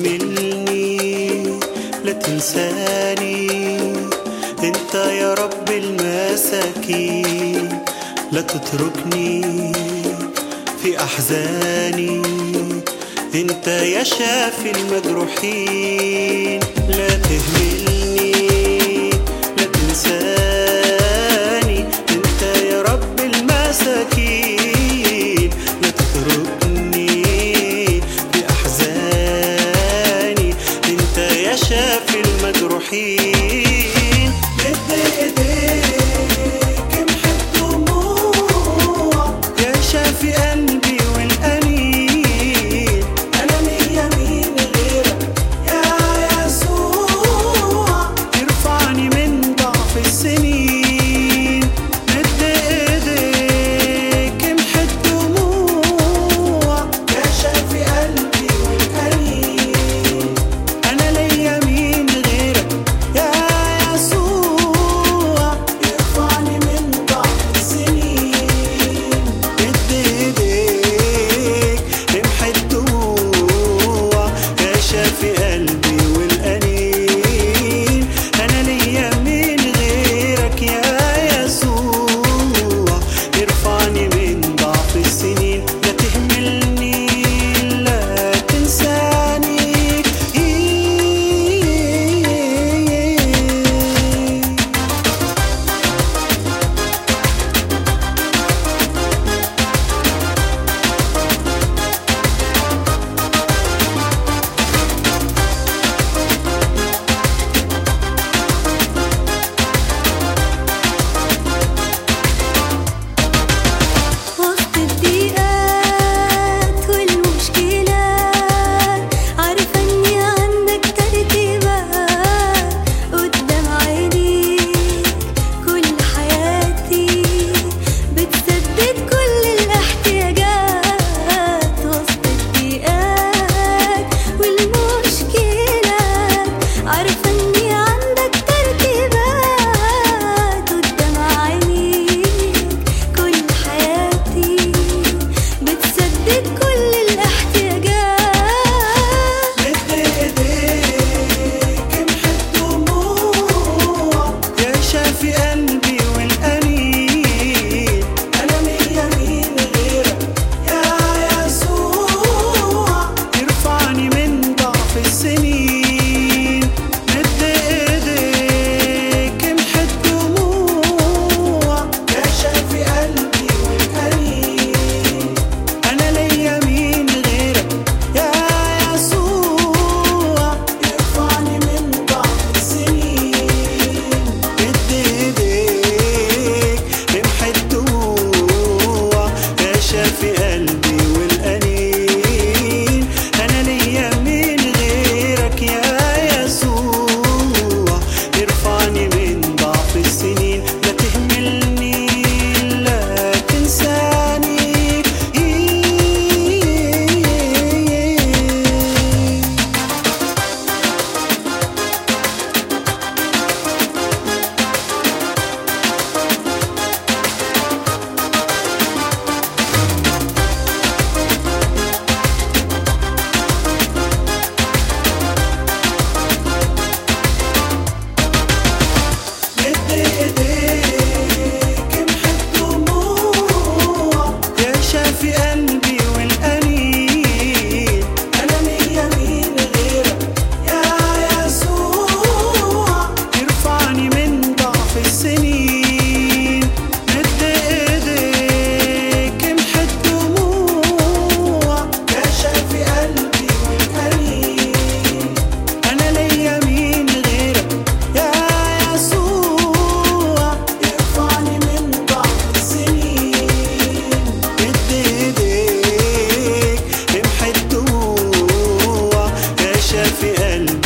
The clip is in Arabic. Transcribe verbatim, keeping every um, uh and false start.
تهملني لا تنساني، انت يا رب المساكين لا تتركني في أحزاني، انت يا شافي المجروحين. لا تهملني لا تنساني، انت يا رب المساكين لا تتركني في أحزاني، انت يا شافي المجروحين. مد ايديك امحي الدموع يا شافي قلبي والأنين، أنا ليا مين غيرك يا يسوع ترفعني من ضعف السنين. مد ايديك امحي الدموع يا شافي قلبي والأنين، أنا ليا مين غيرك يا يسوع يرفعني من ضعف السنين. مد ايديك امحي الدموع يا شافي قلبي والأنين، أنا ليا مين غيرك يا يسوع يرفعني من ضعف السنين. لا تهملني لا تنساني. وسط الضيقات والمشكلات عارفة إني عندك ترتيبات قدام عينيك، كل حياتي بتسدد كل الاحتياجات. وسط الضيقات والمشكلات عارفة إني عندك ترتيبات قدام عينيك، كل حياتي بتسدد كل الاحتياجات. مد ايديك امحي الدموع يا شافي قلبي والأنين، أنا ليا مين غيرك يا يسوع يرفعني من ضعف السنين. مد ايديك امحي الدموع يا شافي قلبي والأنين، أنا ليا مين غيرك يا يسوع يرفعني من ضعف السنين. مد ايديك امحي الدموع يا شافي قلبي والأنين، أنا ليا مين غيرك يا يسوع يرفعني من ضعف السنين. مد ايديك امحي الدموع يا شافي قلبي والأنين، أنا ليا مين غيرك يا يسوع يرفعني من ضعف السنين. مد ايديك لا تهملني لا تنساني. مد ايديك امحي الدموع يا شافي قلبي والأنين، أنا ليا مين غيرك يا يسوع يرفعني من ضعف السنين. مد ايديك امحي الدموع يا شافي قلبي والأنين، أنا ليا مين غيرك يا يسوع يرفعني من ضعف السنين. مد ايديك امحي الدموع يا شافي قلبي